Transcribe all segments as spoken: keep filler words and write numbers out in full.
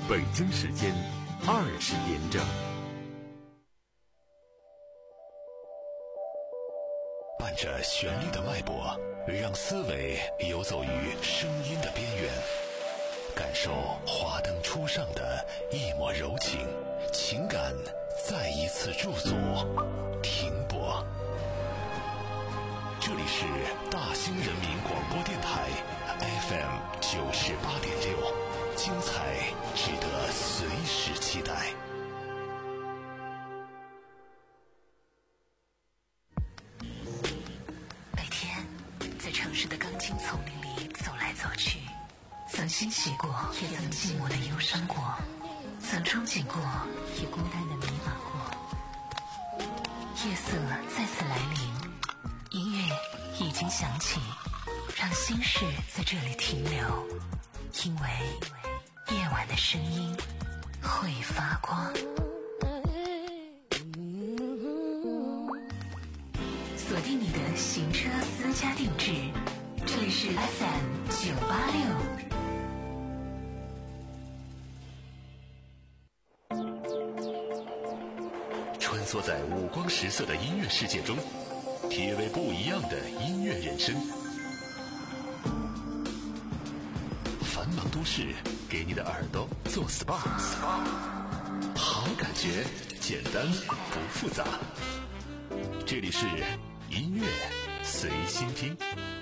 北京时间二十点整。 伴着旋律的脉搏，让思维游走于声音的边缘，感受华灯初上的一抹柔情，情感再一次驻足停泊。这里是大兴人民广播电台 F M 九十八点六，精彩值得随时期待。 每天在城市的钢筋丛林里走来走去，曾欣喜过，也曾寂寞的忧伤过，曾憧憬过，也孤单的迷茫过。夜色再次来临，音乐已经响起，让心事在这里停留，因为夜晚的声音会发光。锁定你的行车私家定制，这里是 F M 九八六。 穿梭在五光十色的音乐世界中，体味不一样的音乐人生。繁忙都市给你的耳朵做 S P A， 好感觉，简单不复杂。这里是音乐随心听。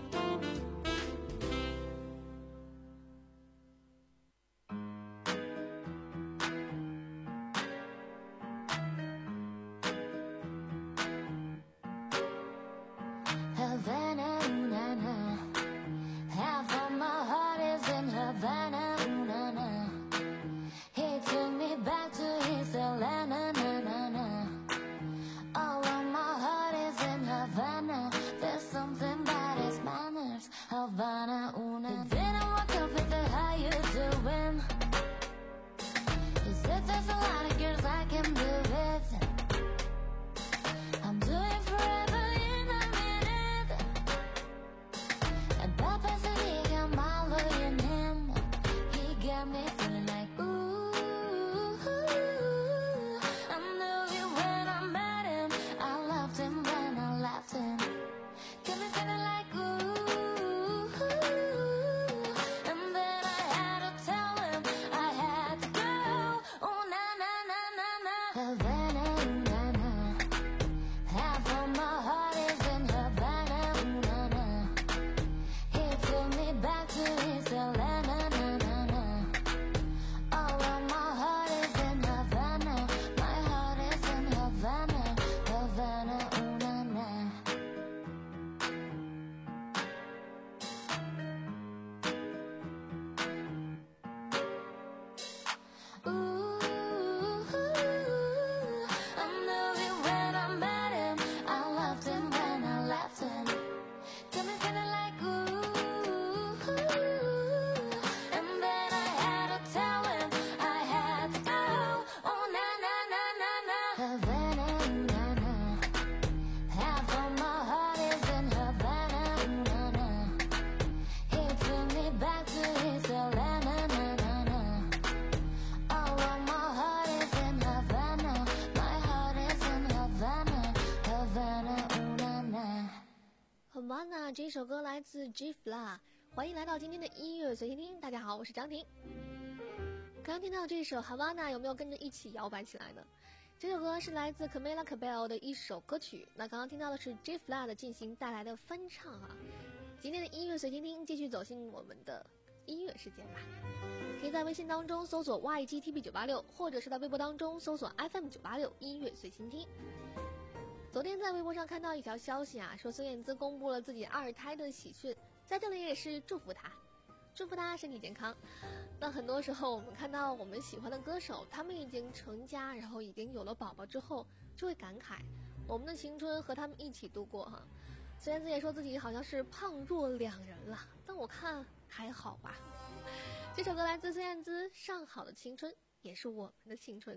这首歌来自 G-Fla， 欢迎来到今天的音乐随心听。大家好，我是张婷。刚刚听到这首 Havana， 有没有跟着一起摇摆起来呢？这首歌是来自 Camila Cabello 的一首歌曲。那刚刚听到的是 G-Fla 的进行带来的翻唱啊。今天的音乐随心听，继续走进我们的音乐世界吧。可以在微信当中搜索 Y G T B 九八六， 或者是在微博当中搜索 F M 九八六 音乐随心听。昨天在微博上看到一条消息啊，说孙燕姿公布了自己二胎的喜讯，在这里也是祝福她，祝福她身体健康。那很多时候我们看到我们喜欢的歌手，他们已经成家，然后已经有了宝宝之后，就会感慨我们的青春和他们一起度过哈。孙燕姿也说自己好像是胖若两人了，但我看还好吧。这首歌来自孙燕姿，上好的青春也是我们的青春。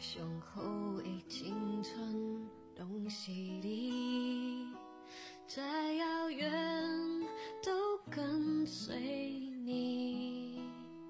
雄厚的青春拢是你，再遥远都跟随你。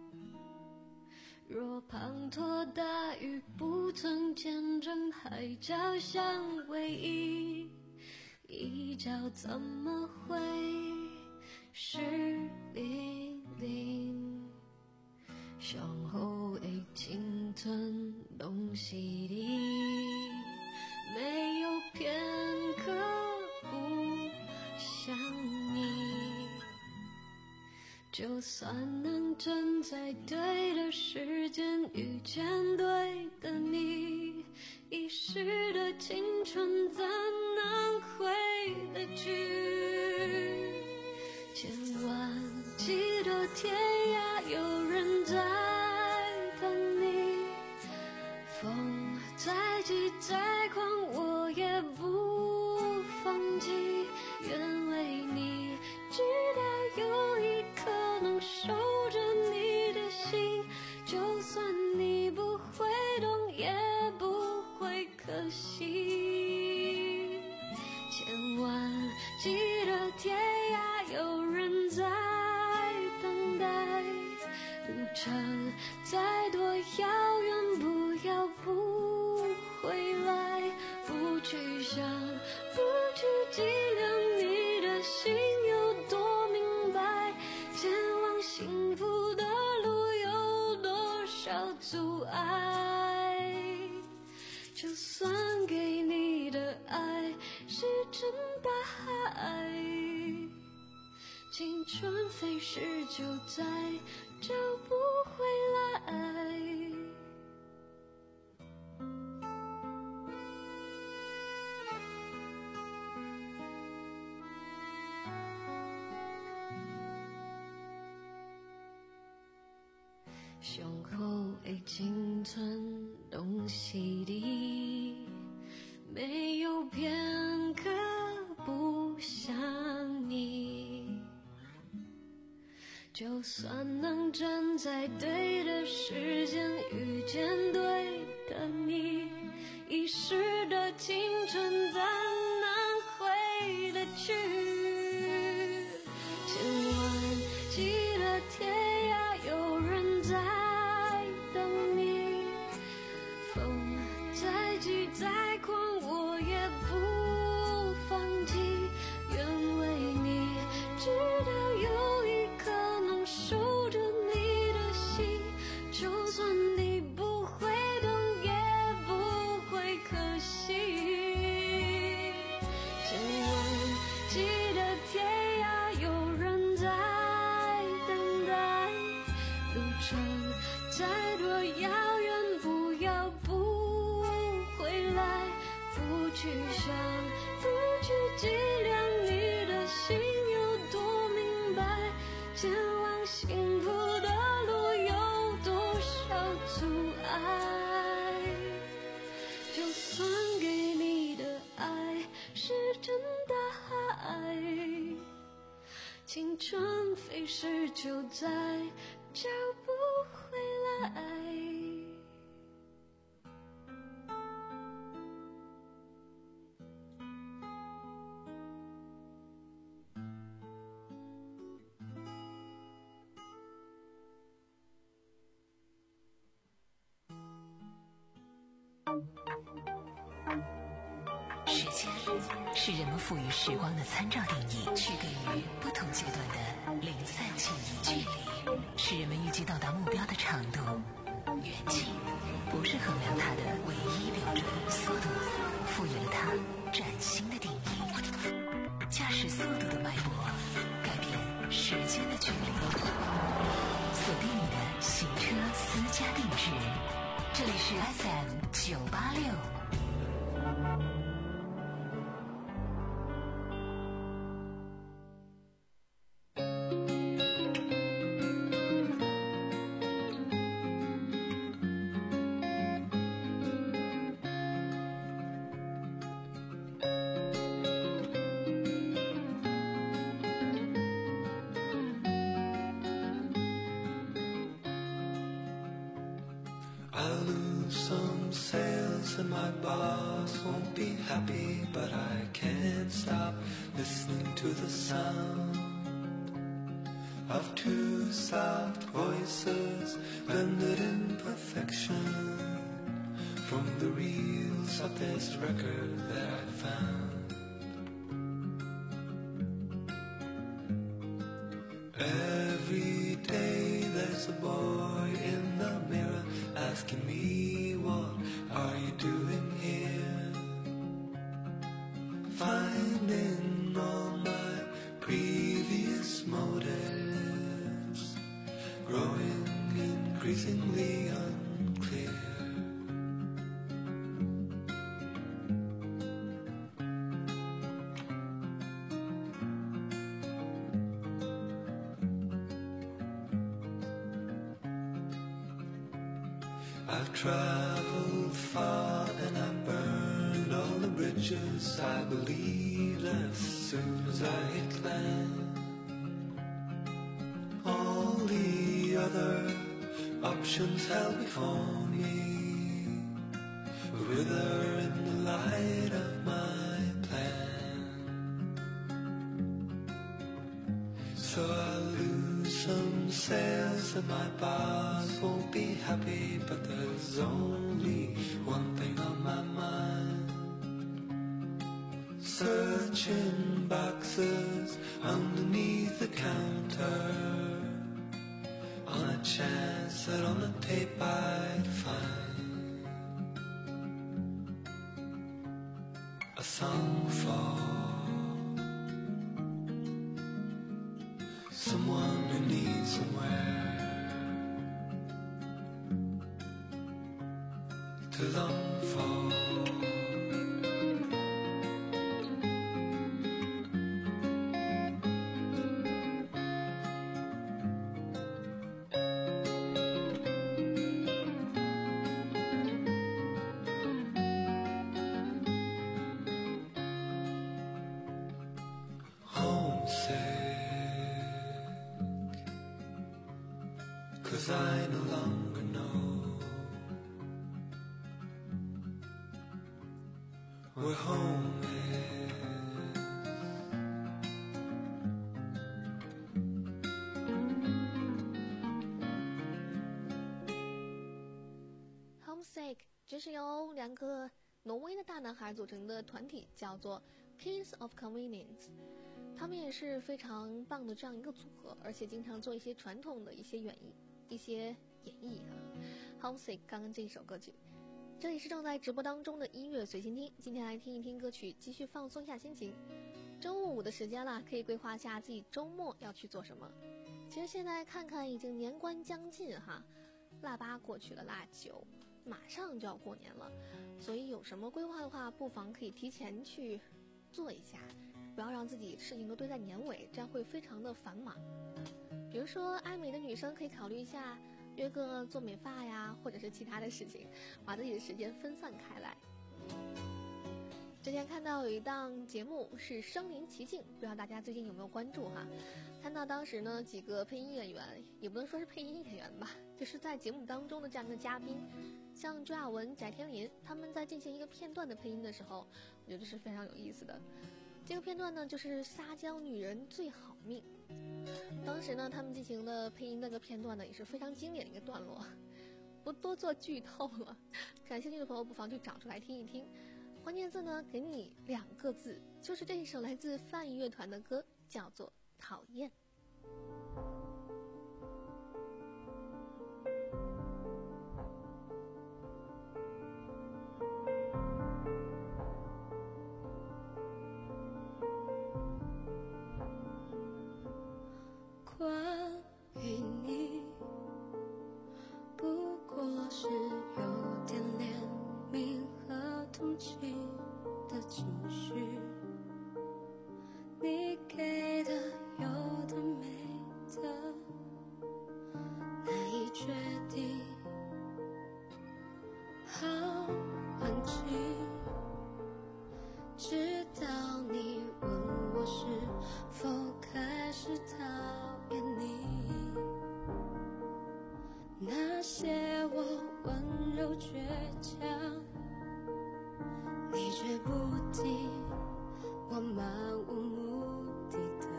若滂沱大雨不曾见证海角相偎依，一角怎么会是零零？雄厚的青春拢是你，没有片刻不想你。就算能站在对的时间遇见对的你，一时的青春怎能回得去？千万记得天涯有人在等你，风再急再狂我也不放弃，愿为你直到有一刻能守着你的心，就算你不会懂也不会可惜。千万记得天涯有人在等待，路程再多遥远不要不回来，不去想不去计量你的心有多明白，前往幸福的路有多少阻碍。就算给你的爱是真大海，青春飞逝就再找不回来。雄厚的青春拢是你，没有片刻不想你。就算能站在对的时间遇见对的你，一时的青春怎能回得去？千万记得天涯有人在等你，风再急再狂我也不放弃，愿为你直到有一刻能守着你的心，就算你不会懂也不会可惜。千万记得天涯有人在等待，路程再多遥远不要不回来，不去想不去计量你的心有多明白，前往幸福的路有多少阻碍。就算给你的爱是真大海，青春飞逝就再找不回来。 时间是人们赋予时光的参照定义，区隔于不同阶段的零散记忆。距离是人们预计到达目标的长度，远近不是衡量它的唯一标准。速度赋予了它崭新的定义，驾驶速度的脉搏改变时间的距离。锁定你的行车私家定制，这里是 F M 九八六。 I'll lose some sales and my boss won't be happy, but I can't stop listening to the sound of two soft voices blended in perfection from the reels of this record that I found. Every day there's a boy in the mirror asking me, what are you doing here? Finding all my previous motives growing increasingly unclear. I've traveled far and I burned all the bridges I believed as soon as I hit land. All the other options held before me wither in the light of my plan. So I'll lose some sales and my boss won't be happy, but there's only one thing on my mind. Searching boxes underneath the counter on a chance that on the tape I'd find a song for someone who needs somewhere to long for. Cause I no longer know where home is. Homesick 这是由两个挪威的大男孩组成的团体，叫做 Kings of Convenience。他们也是非常棒的这样一个组合，而且经常做一些传统的一些演绎。一些演绎啊 Homesick 刚刚这一首歌曲。这里是正在直播当中的音乐随心听，今天来听一听歌曲，继续放松一下心情。周五的时间了，可以规划下自己周末要去做什么。其实现在看看已经年关将近哈，腊八过去了，腊九马上就要过年了，所以有什么规划的话，不妨可以提前去做一下，不要让自己事情都堆在年尾，这样会非常的繁忙。比如说爱美的女生可以考虑一下约个做美发呀，或者是其他的事情，把自己的时间分散开来。之前看到有一档节目是《身临其境》，不知道大家最近有没有关注哈？看到当时呢几个配音演员，也不能说是配音演员吧，就是在节目当中的这样一个嘉宾，像朱亚文、翟天临，他们在进行一个片段的配音的时候，我觉得是非常有意思的。这个片段呢就是撒娇女人最好命。当时呢他们进行的配音那个片段呢也是非常经典的一个段落，不多做剧透了，感兴趣的朋友不妨去找出来听一听。关键字呢给你两个字，就是这一首来自泛音乐团的歌，叫做讨厌。 关于你，不过是有点怜悯和同情的情绪，你给的有的没的，难以决定，好安静，直到你问我是否开始讨厌你，那些我温柔柔倔强，你却不听我漫无目的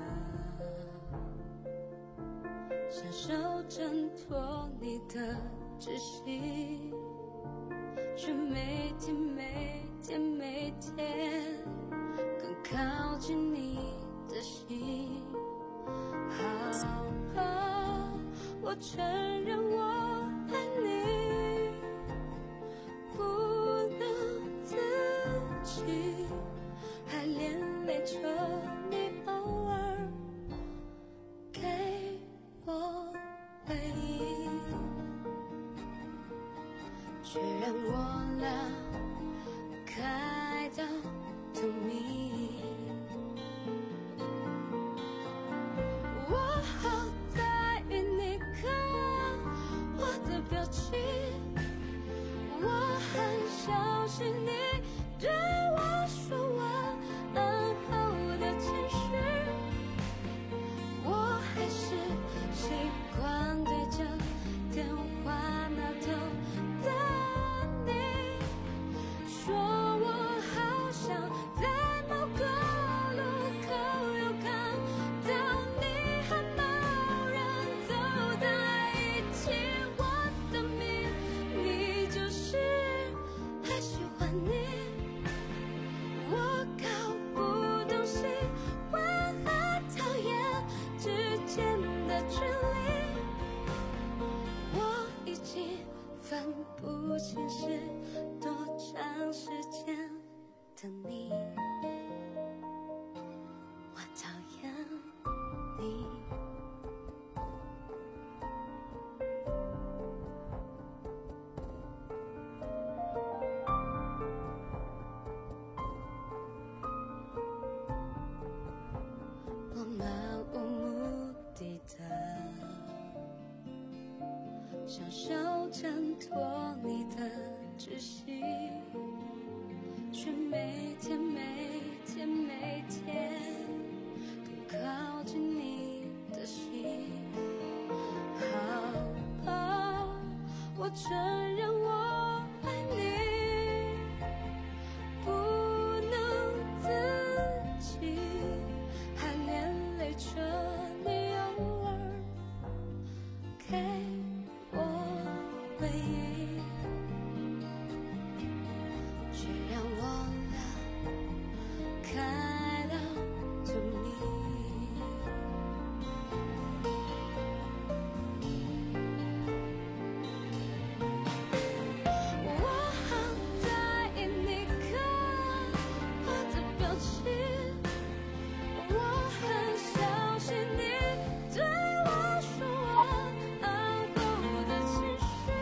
的享受挣脱你的窒息，却每天每天每天更靠近你的心。好吧，我承认我爱你，不能自己，还连累着你偶尔给我回忆，却让我俩开到透明。我好在意你看我的表情，我很小心你对我说晚安后的情绪，我还是习惯对着电话那头的你说，我好想在某个路口又看到你和某人走在一起，我的秘密就是还喜欢你，我搞不懂喜欢和讨厌之间的距离，我已经分不清是多长时间的你，我讨厌你。我漫无目的的享受挣脱你的窒息，却每天每天每天更靠近你的心。好吧，我承认我爱你，不能自己，还连累着你偶尔给我回忆，却让我俩开到透明。我好在意你看我的表情，我很小心你对我说晚安后的情绪，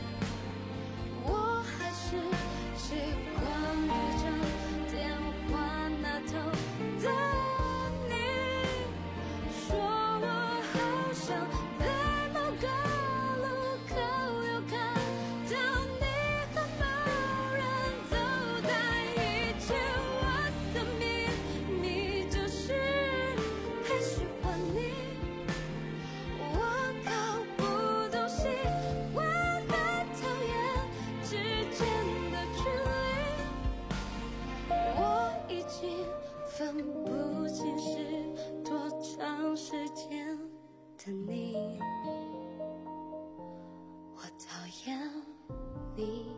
我还是习惯对着电话那头的你说，我好想在某个路口又看到你和某人走在一起，我的秘密就是还喜欢你，我搞不懂喜欢和讨厌之间的距离，我已经分不清是多长时间的你，我讨厌你。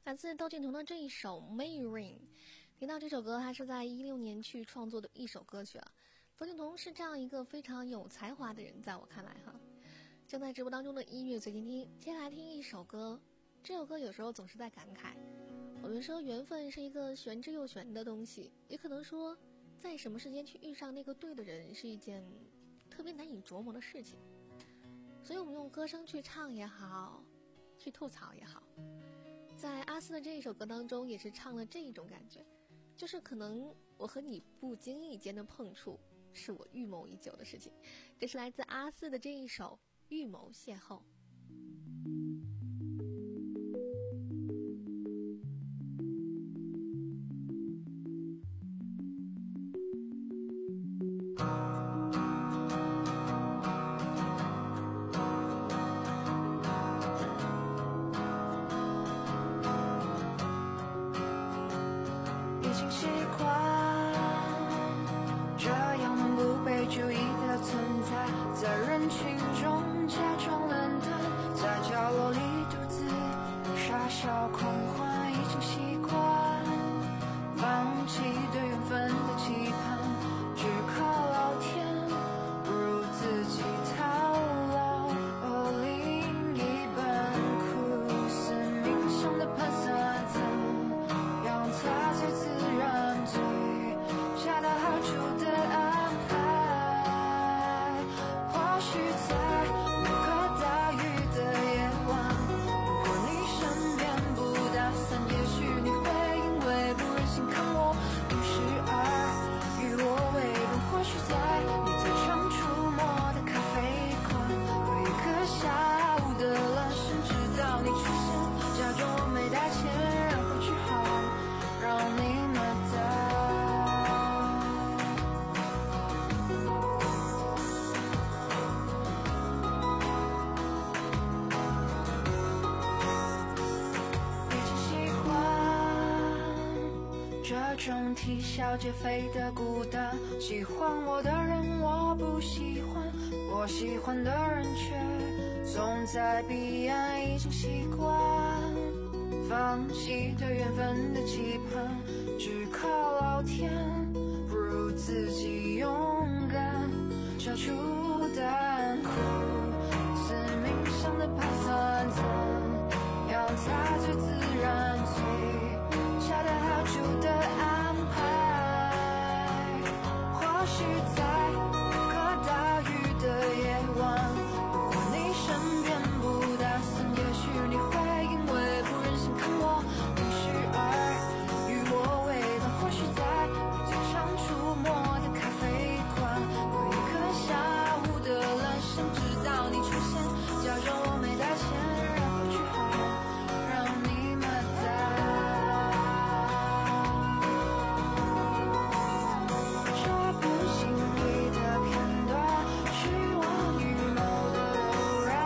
来自窦靖童的这一首《May Rain》。听到这首歌，它是在一六年去创作的一首歌曲啊。窦靖童是这样一个非常有才华的人，在我看来哈。正在直播当中的音乐随听听，接下来听一首歌。这首歌有时候总是在感慨，我们说缘分是一个玄之又玄的东西，也可能说在什么时间去遇上那个对的人是一件特别难以琢磨的事情。所以我们用歌声去唱也好，去吐槽也好，在阿肆的这一首歌当中也是唱了这一种感觉，就是可能我和你不经意间的碰触是我预谋已久的事情。这是来自阿肆的这一首预谋邂逅。 啼笑皆非的孤单，喜欢我的人我不喜欢，我喜欢的人却总在彼岸，已经习惯放弃对缘分的期盼，只靠老天，不如自己勇敢，消除胆苦，是命上的盘算，怎样才最自然，最恰到好处的安排，或许在无可大雨的夜晚，如果你身边不打伞，也许你会因为不忍心看我淋湿而与我为伴，或许在你最常出没的咖啡馆，过一个下午的阑珊，直到你出现，假装我没带钱，然后去好让你买单。这不经意的片段，是我预谋的偶然，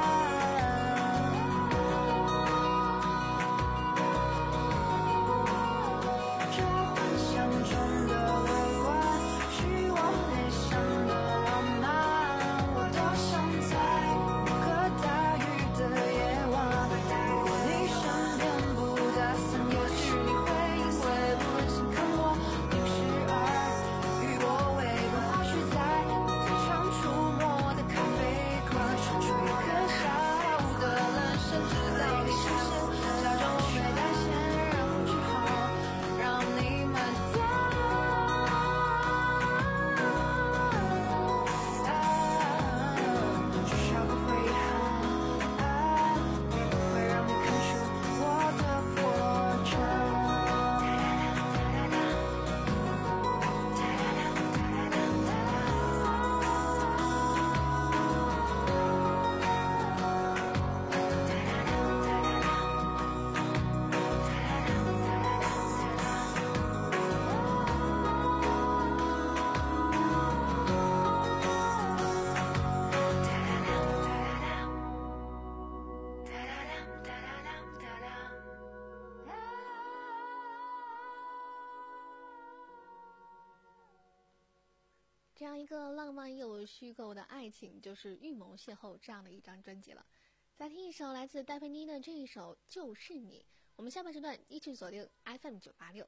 这幻想中的委婉，是我内心的浪漫，我多想在无可大雨的夜晚，如果你身边不打伞，也许你会因为不忍心看我淋湿而与我为伴，或许在你最常出没的咖啡馆，出一个下午的阑珊，直到你出现，假装我没带钱，然后只好让你买单。至少不会遗憾，也不会让你看出我的破绽。 这样一个浪漫又虚构的爱情，就是《预谋邂逅》这样的一张专辑了。再听一首来自戴佩妮的这一首《就是你》， 我们下半时段一起锁定 F M 九八六。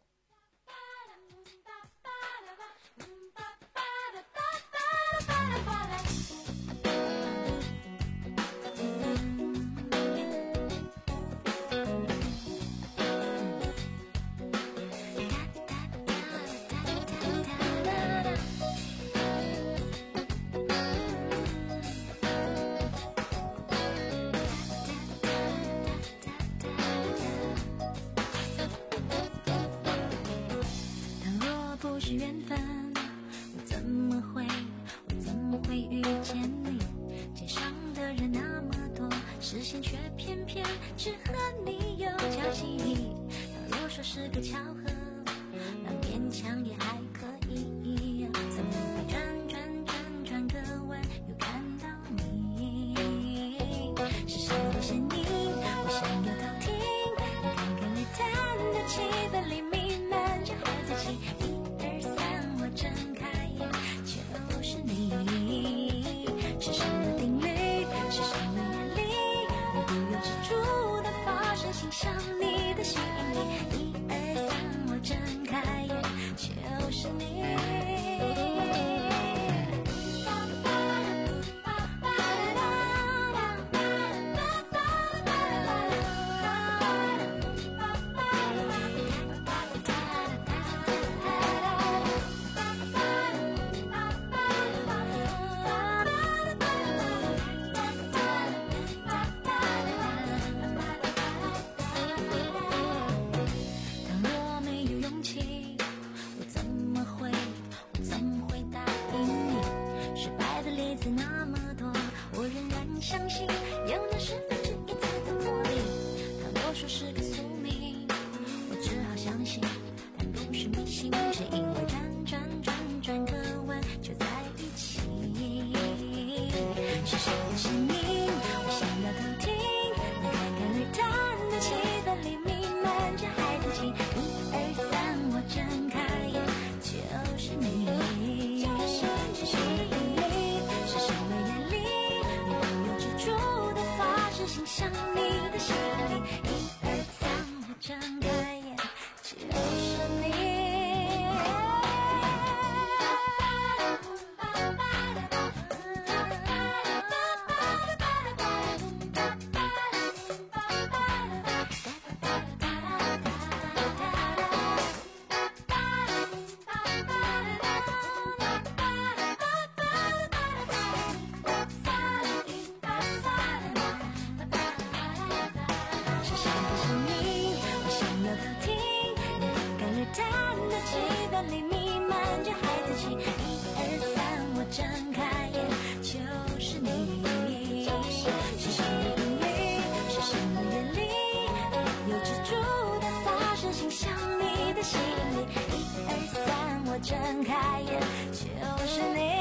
睁开眼就是你。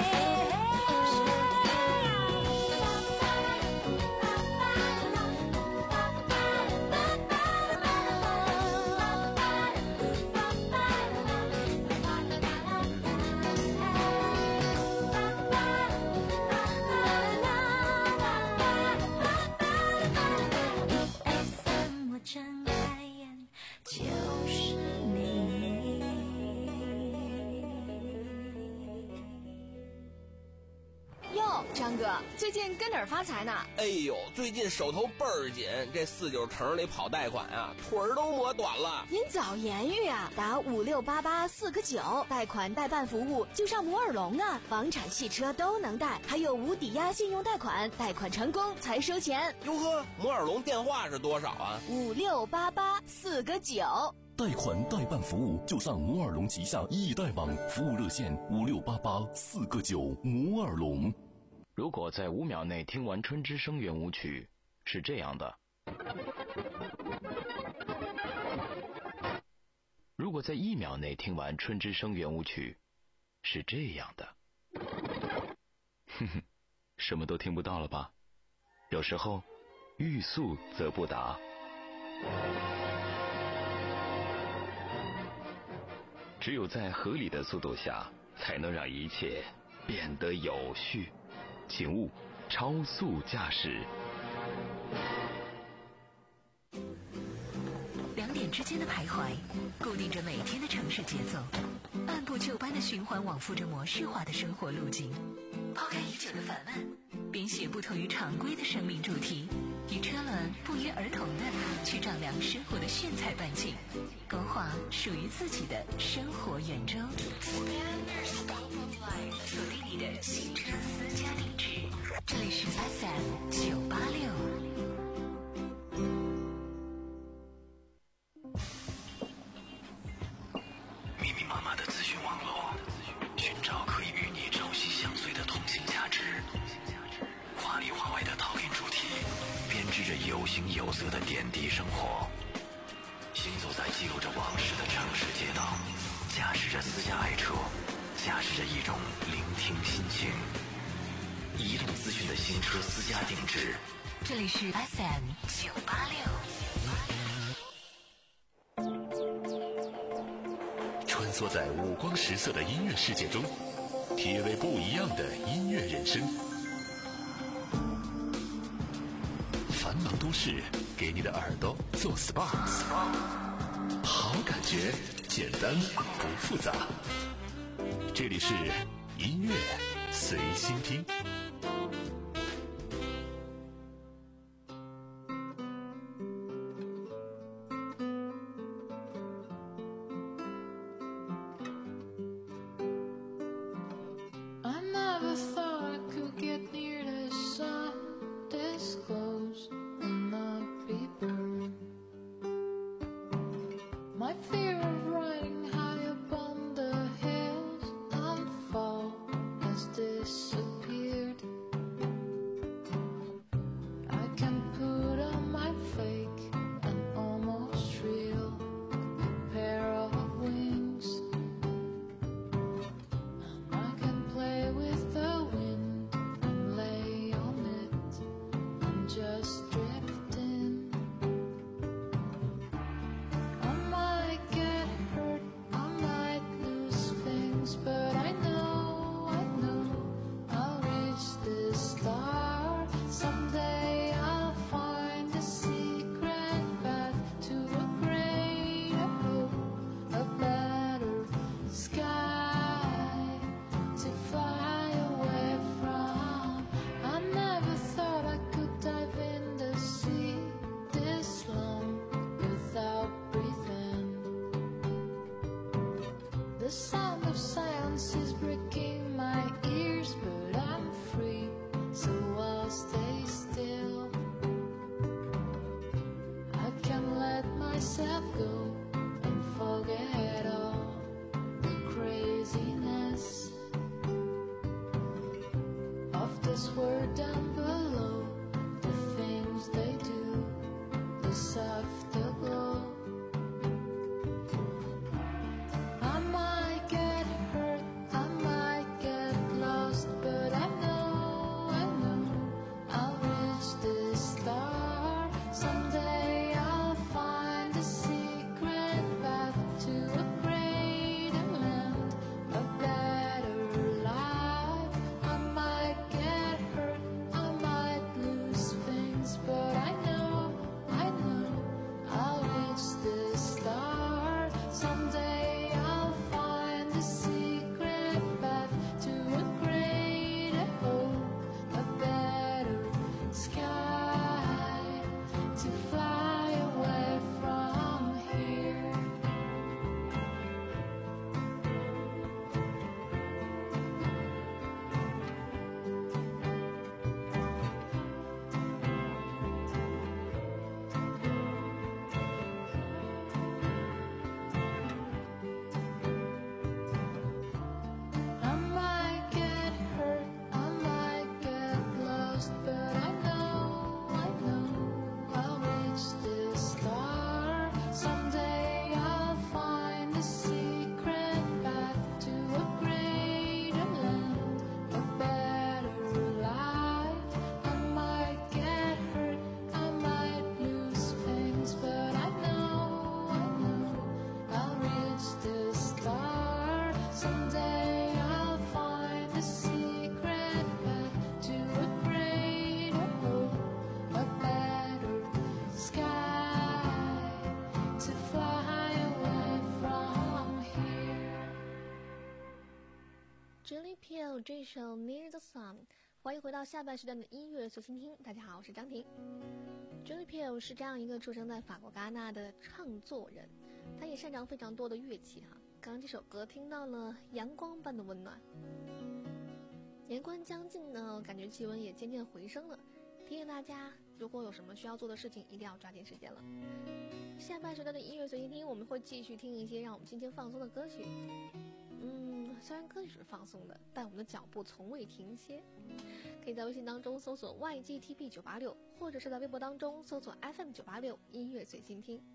张哥，最近跟哪儿发财呢？ 哎呦，最近手头倍儿紧，这四九城里跑贷款啊，腿儿都磨短了。 您早言语啊，打五六八八四个九，贷款代办服务就上摩尔龙啊，房产、汽车都能贷，还有无抵押信用贷款，贷款成功才收钱。 哟呵，摩尔龙电话是多少啊？ 五六八八四个九。 贷款代办服务就上摩尔龙旗下易贷网，服务热线五六八八四个九。摩尔龙。 如果在五秒内听完春之声圆舞曲，是这样的；如果在一秒内听完春之声圆舞曲，是这样的。哼哼，什么都听不到了吧？有时候，欲速则不达。只有在合理的速度下，才能让一切变得有序。请勿超速驾驶。 了点之间的徘徊，固定着每天的城市节奏，按部就班的循环往复着模式化的生活路径。抛开已久的烦闷，编写不同于常规的生命主题，与车轮不约而同的去丈量生活的炫彩半径，勾画属于自己的生活圆周。锁定你的新车私家定制，这里是 F M 九八六。 密密麻麻的资讯网络，寻找可以与你朝夕相随的通信价值。华里华外的陶片主题，编织着有形有色的点滴生活。行走在记录着往事的城市街道，驾驶着私家爱车，驾驶着一种聆听心情。移动资讯的新车私家定制， 这里是 F M 九八六。 穿梭在五光十色的音乐世界中，体味不一样的音乐人生。繁忙都市给你的耳朵做 S P A， 好感觉简单不复杂。这里是音乐随心听。 Someday I'll find a secret 这首 Near the Sun。欢迎回到下半时段的音乐随心听。大家好，我是张婷。Julie Peel 是这样一个出生在法国戛纳的唱作人，他也擅长非常多的乐器哈。刚刚这首歌听到了阳光般的温暖。年关将近呢，感觉气温也渐渐回升了。提醒大家，如果有什么需要做的事情，一定要抓紧时间了。下半时段的音乐随心听，我们会继续听一些让我们心情放松的歌曲。嗯，虽然歌曲是放松的，但我们的脚步从未停歇。可以在微信当中搜索 Y G T B 九八六，或者是在微博当中搜索 F M 九八六音乐随心听。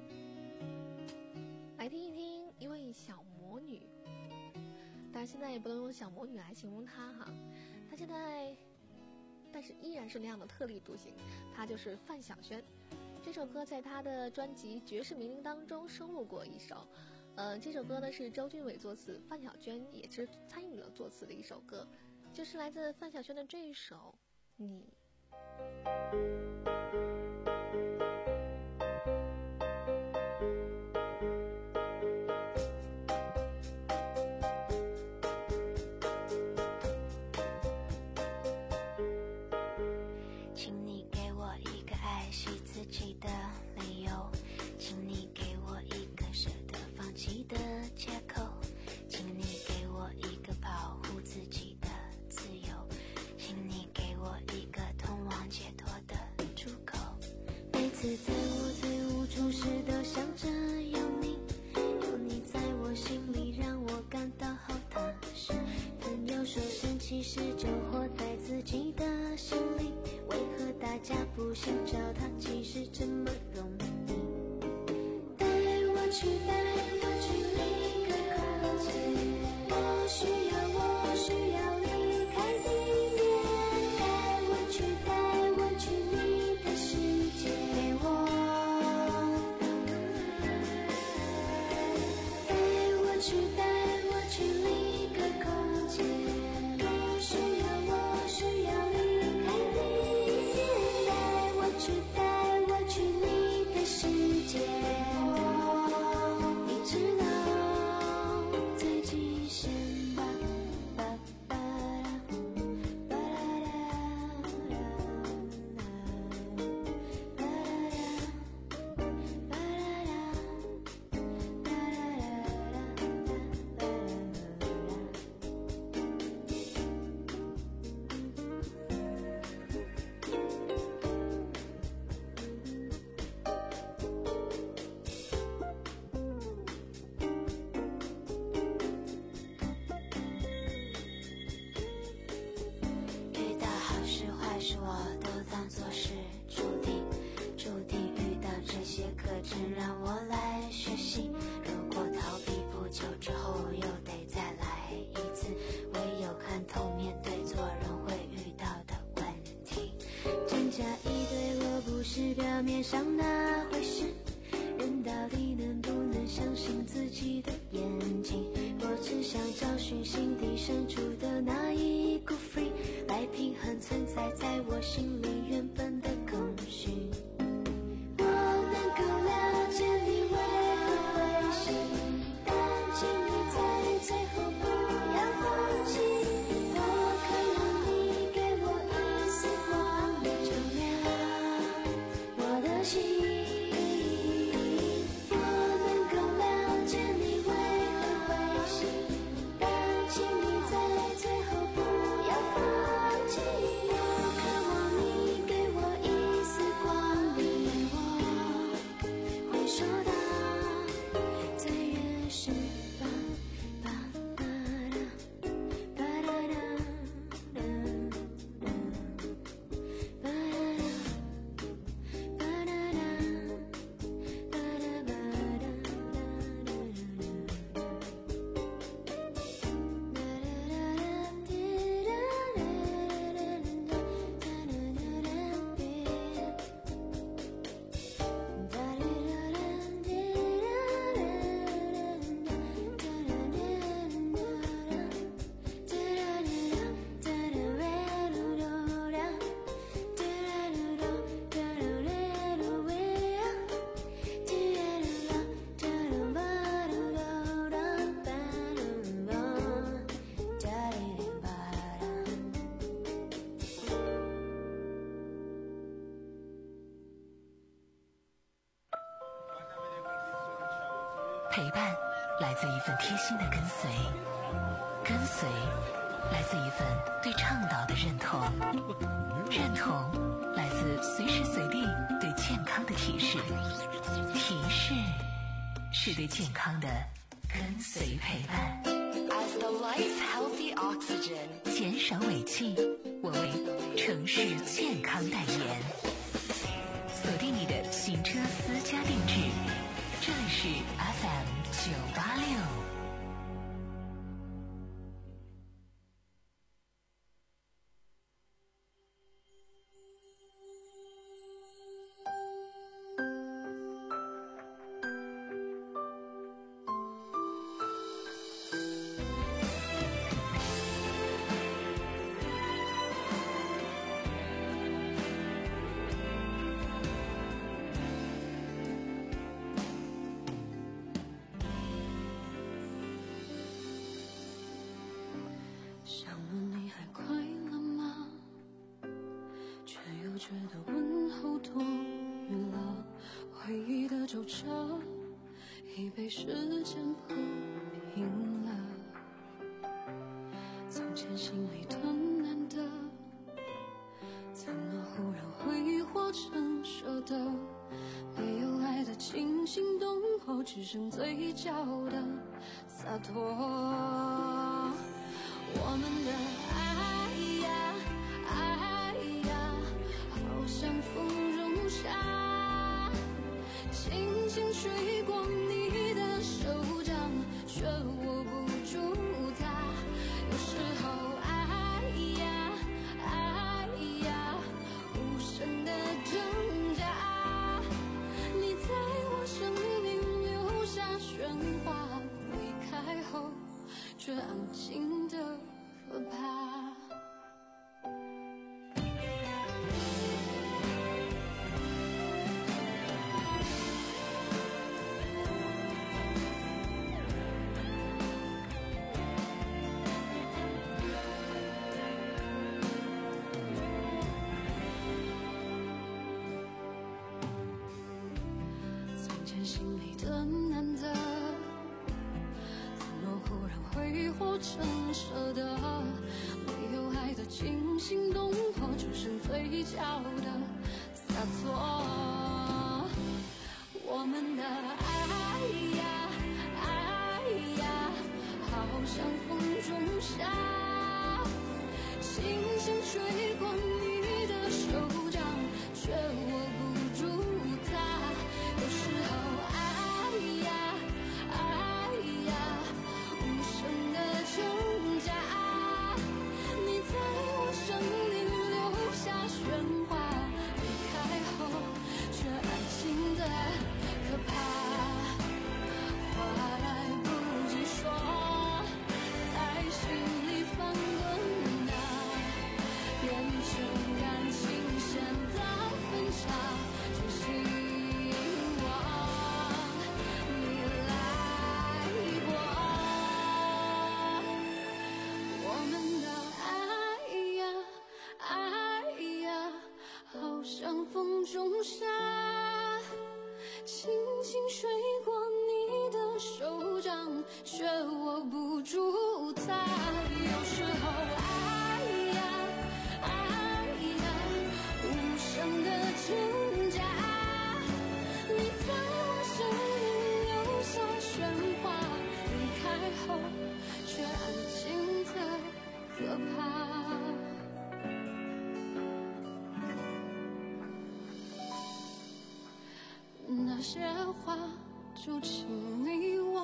来听一听一位小魔女，但是现在也不能用小魔女来形容她哈，她现在但是依然是那样的特立独行，她就是范晓萱。这首歌在她的专辑《绝世名伶》当中收录过一首，呃，这首歌呢是周俊伟作词，范晓萱也是参与了作词的一首歌，就是来自范晓萱的这一首《你》。 请你给我一个爱惜自己的理由，请你给我一个舍得放弃的借口，请你给我一个保护自己的自由，请你给我一个通往解脱的出口。每次在我最无助时都想着有你，有你在我心里让我感到好踏实。朋友说生气时就活在自己的心里，为何大家不想找他，其实这么容易。带我去，带我去另一个空间，我需要，我需要离开地面。带我去，带我去你的世界，给我。带我去，带我去另一个空间，我需要，我需要离开地面。带我去，带我去你的世界，你知道最极限吧？吧吧啦吧啦啦啦吧啦啦吧啦啦吧啦遇到好事坏事我都当作是注定，注定遇到这些课程让我来学习。如果逃避不久之后又得再来一次，唯有看透面对做人会遇到的问题。真假一对我不是表面上那回事，人到底能不能相信自己的眼睛？我只想找寻心底深处的那一股 free， 来平衡存在在我心里原本的空虚。我能够了解你为何会心，但请你在最后不要放弃。我渴望你给我一丝光照亮我的心。我能够了解你为何会心，但请你在最后不要放弃。我渴望你给我一陪伴来自一份贴心的跟随，跟随来自一份对倡导的认同，认同来自随时随地对健康的提示，提示是对健康的跟随陪伴。 As the life healthy oxygen， 减少尾气，我为城市健康代言。锁定你的行车私家定制，这里是 F M 九八六。 想问你还快乐吗？却又觉得问候多余了。回忆的皱褶已被时间铺平了。从前心里的难得，怎么忽然挥霍成舍得？没有爱的惊心动魄，只剩嘴角的洒脱。我们的爱呀爱呀，好像风中沙，轻轻吹过你的手掌，却握不住它。有时候爱呀爱呀，无声的挣扎，你在我生命留下喧哗，离开后却安静的可怕。从前心里的难得，怎么忽然挥霍成舍得？没有爱的惊心动魄，只剩嘴角的洒脱。我们的爱呀爱呀，好像风中沙，轻轻吹过你的手掌，却握不住它。有时候爱呀爱呀，无声的挣扎，你在我生命留下喧哗，离开后却安静的可怕。话来不及说，在心里翻滚啊，变成感情线的分岔，只希望你来过。我们的爱呀爱呀，好像风中沙，轻轻吹过你的手掌，却握不住它。有时候爱呀爱呀，无声的挣扎，你在我生命留下喧哗，离开后却安静的可怕。那些话就请你忘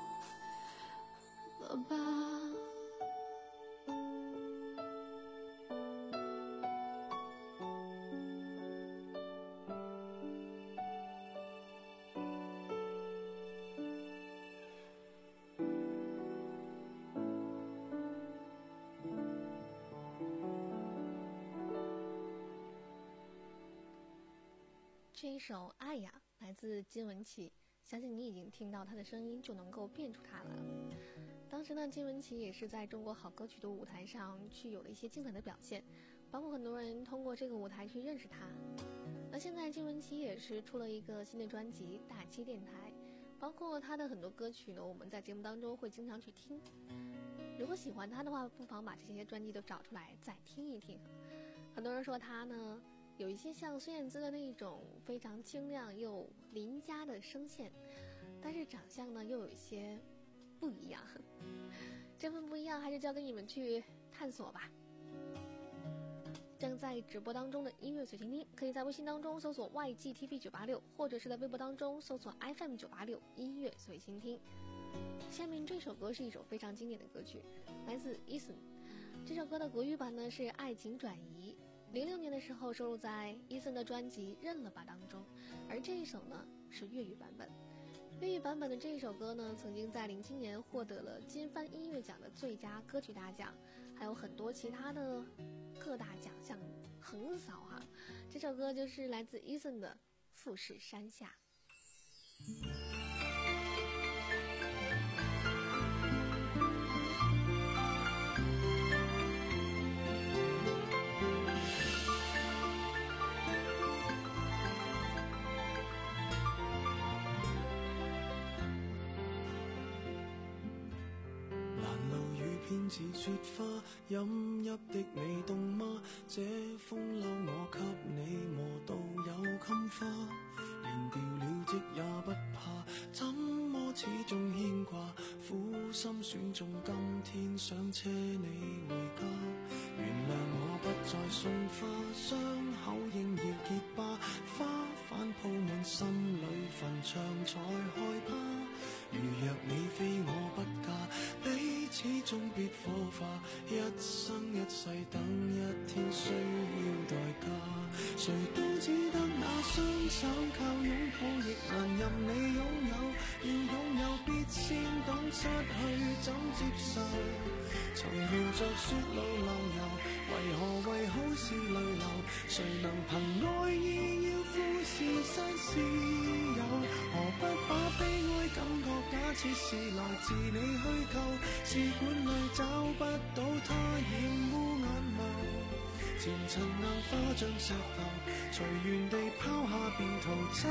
了吧。 这一首《爱呀》来自金玟岐，相信你已经听到她的声音就能够辨出她了。当时呢，金玟岐也是在中国好歌曲的舞台上去有了一些精彩的表现，包括很多人通过这个舞台去认识她。那现在金玟岐也是出了一个新的专辑《大气电台》， 包括他的很多歌曲呢，我们在节目当中会经常去听。如果喜欢他的话，不妨把这些专辑都找出来再听一听。很多人说他呢，有一些像孙燕姿的那种非常清亮又邻家的声线，但是长相呢又有一些不一样。这份不一样还是交给你们去探索吧。正在直播当中的音乐随心听，可以在微信当中搜索 Y G T V 九八六，或者是在微博当中搜索 F M 九八六音乐随心听。下面这首歌是一首非常经典的歌曲，来自 Eason。 这首歌的国语版呢是《爱情转移》，零六年的时候收录在 Eason 的专辑《认了吧》当中，而这一首呢是粤语版本。粤语版本的这一首歌呢，曾经在零七年获得了金帆音乐奖的最佳歌曲大奖，还有很多其他的各大奖项横扫哈。这首歌就是来自 Eason 的《富士山下》。 偏似雪花，飲泣的你凍嗎？這風褸我給你磨到有襟花，連掉了職也不怕，怎麼始終牽掛？苦心選中今天想車你回家，原諒我不再送花，傷口應要結疤，花瓣鋪滿心裏墳場才害怕。如若你非我不嫁，彼此終必火化，一生一世等一天需要代價。誰都只得那雙手，靠擁抱亦難任你擁有，要擁有必先懂失去怎接受。曾沿着雪路浪遊，為何為好事淚流？誰能憑愛意要富士山私有？何不把悲哀感覺假設是來自你虛構？試管裏找不到它，染污眼眸，前塵硬化像石頭，隨緣地拋下便逃走。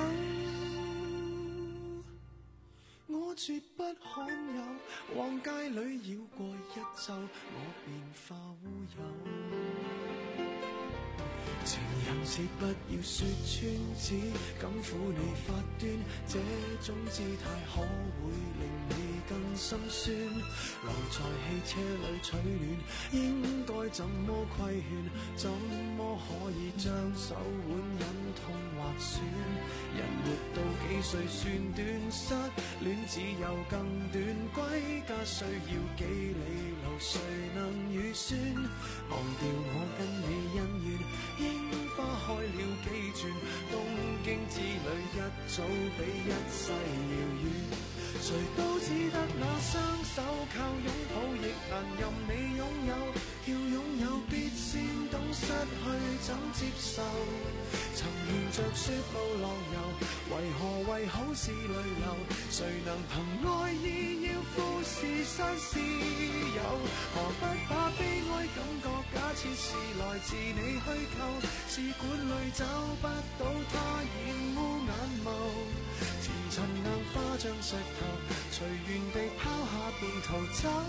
我絕不罕有，往街裏繞過一晝，我便化烏有。情人節不要說穿，只敢撫你發端，這種姿態可會令你更心酸。留在汽車裏取暖，應該怎麼規勸？怎麼可以將手腕忍痛劃損？人活到幾歲算短？失戀只有更短，歸家需要幾里路，誰能預算？忘掉我跟你恩怨，櫻花開了幾轉，東京之旅一早比一世遙遠。誰都只得那雙手，靠擁抱亦難任你擁有，要擁有必先懂失去怎接受。曾沿着雪路浪遊，為何為好事淚流？誰能憑愛意要富士山私有？何不把悲哀感覺假設是來自你虛構？試管裏找不到它，染污眼眸。前塵硬化像石頭，隨緣地拋下便逃走。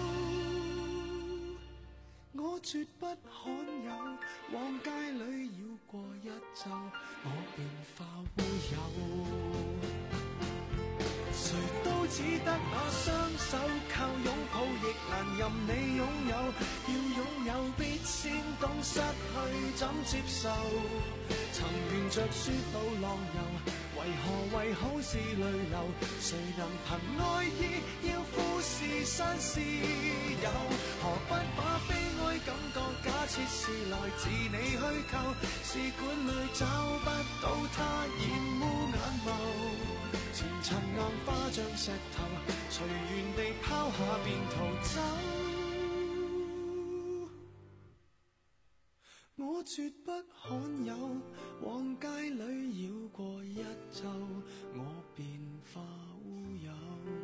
我絕不罕有，往街裏繞過一晝，我便化烏有。誰都只得那雙手，靠擁抱亦難任你擁有，要擁有必先懂失去怎接受。曾沿着雪路浪遊，為何為好事淚流？誰能憑愛意要富士山私有？何不把悲哀感覺假設是來自你虛構？試管裏找不到它，染污眼眸。前塵硬化像石頭，隨緣地拋下便逃走。我絕不罕有，往街裏繞過一晝，我便化烏有。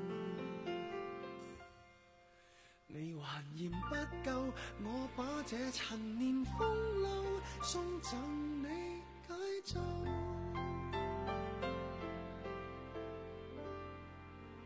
你還嫌不夠，我把這陳年風流送贈你解咒。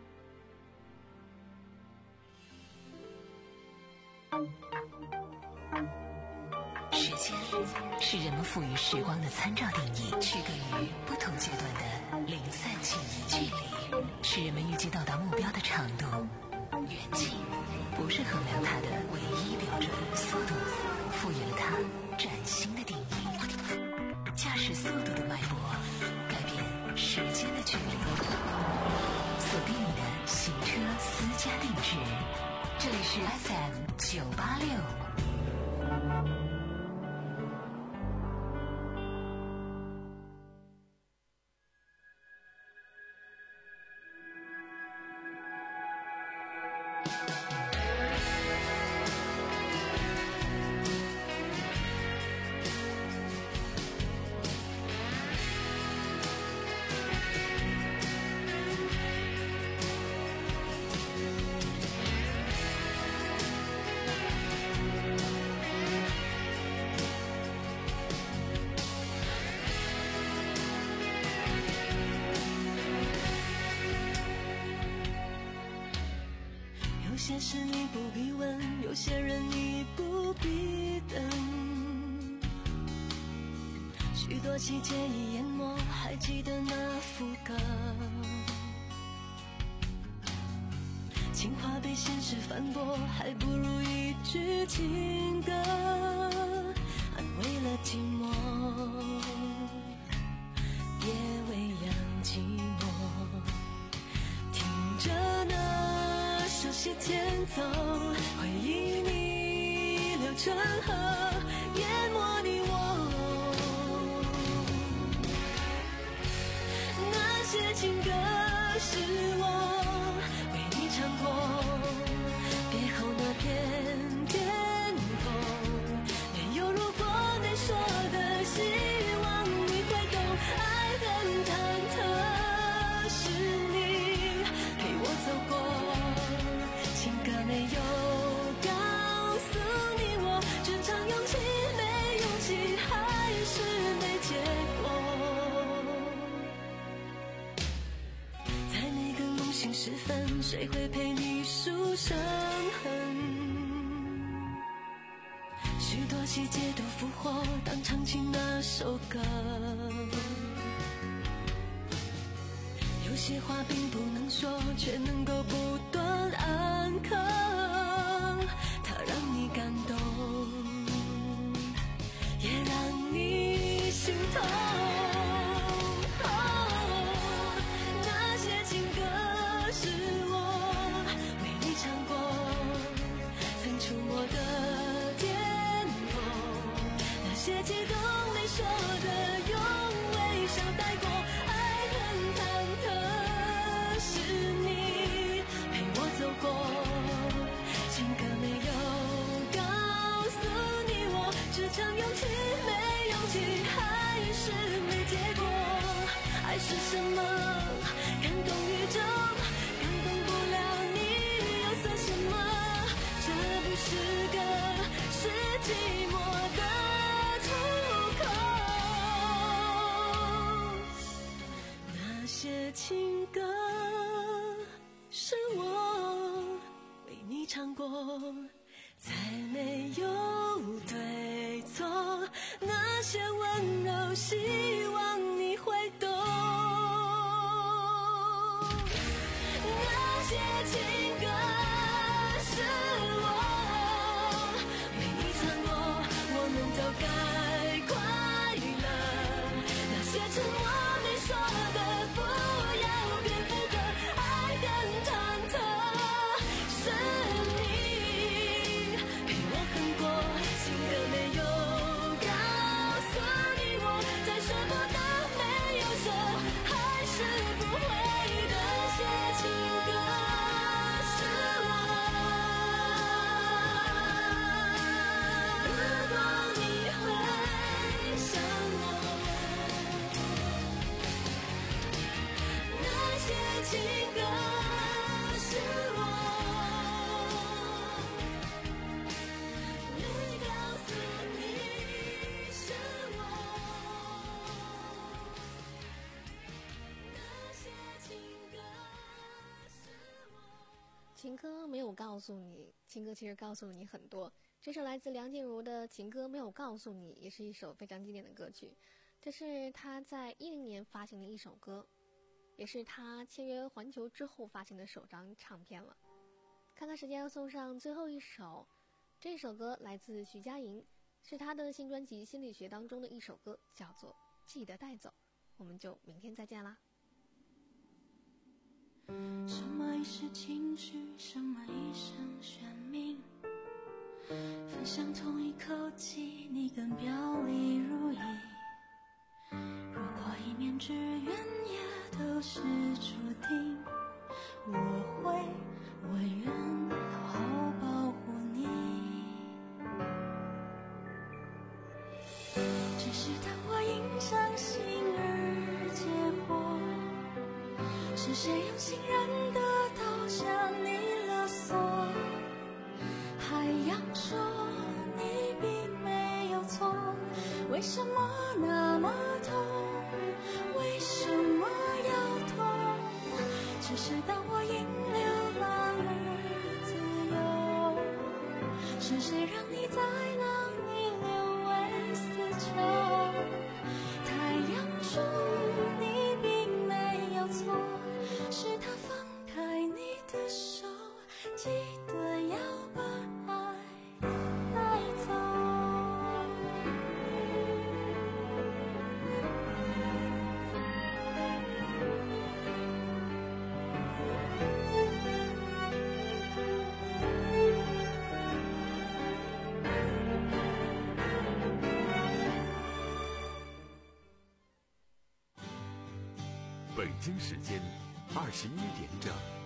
时间是人们赋予时光的参照定义，区隔于不同阶段的零散记忆。距离是人们预计到达目标的长度，远近不是衡量它的唯一标准，速度赋予了它崭新的定义。驾驶速度的脉搏，改变时间的距离。锁定你的行车私家定制，这里是 F M 九八六。 有些事你不必问，有些人你不必等，许多细节已淹没，还记得那副歌，情话被现实反驳，还不如一句情歌安慰了寂寞，别为养寂寞，听着那熟悉前奏，回忆逆流成河，淹没你我。那些情歌是我为你唱过，别后那片天空，没有如果没说的，希望你会懂。爱很忐忑，是你陪我走过，情歌没有告诉你我，只唱勇气没勇气，还是没结果。在每个梦醒时分，谁会陪你数伤痕？许多细节都复活，当唱起那首歌。有些话并不能说，却能够不断安可，它让你感动，也让你心痛。哦，那些情歌是我为你唱过，曾触摸的天空，那些激动没说的，用微笑带过。爱很忐忑，是你陪我走过，情歌没有告诉你我，只唱勇气没勇气，还是没结果。爱是什么？感动宇宙，感动不了你，又算什么？这不是个是寂寞的出口。那些情歌是我为你唱过，再没有对错，那些温柔希望你会懂。那些情歌是我为你唱过，我们都该快乐。那些沉默没说的，不要变不得。爱很忐忑，是你陪我恨过，情歌没有告诉你我，再舍不得没有说，还是不会的。那些情歌是我，如果你会想我，那些情歌是我没告诉你是我，那些情歌是我。 情歌没有告诉你，情歌其实告诉了你很多。 这首来自梁静茹的情歌没有告诉你，也是一首非常经典的歌曲。这是她在一零年发行的一首歌，也是她签约环球之后发行的首张唱片了。看看时间，要送上最后一首，这首歌来自徐佳莹，是她的新专辑《心理学》当中的一首歌，叫做《记得带走》。我们就明天再见啦。 什么已是情绪，什么已成选命，分享同一口气，你更表里如一。如果一面之缘也都是注定，我会我愿好好保护你。只是当我因伤心而结果，是谁用信任的刀向你勒索？海洋说你并没有错，为什么那么痛？为什么要痛？只是当我因流浪而自由，是谁让你在浪里流为死囚？太阳说你并没有错，是他放开你的手，记得要把爱带走。 北京时间二十一点整。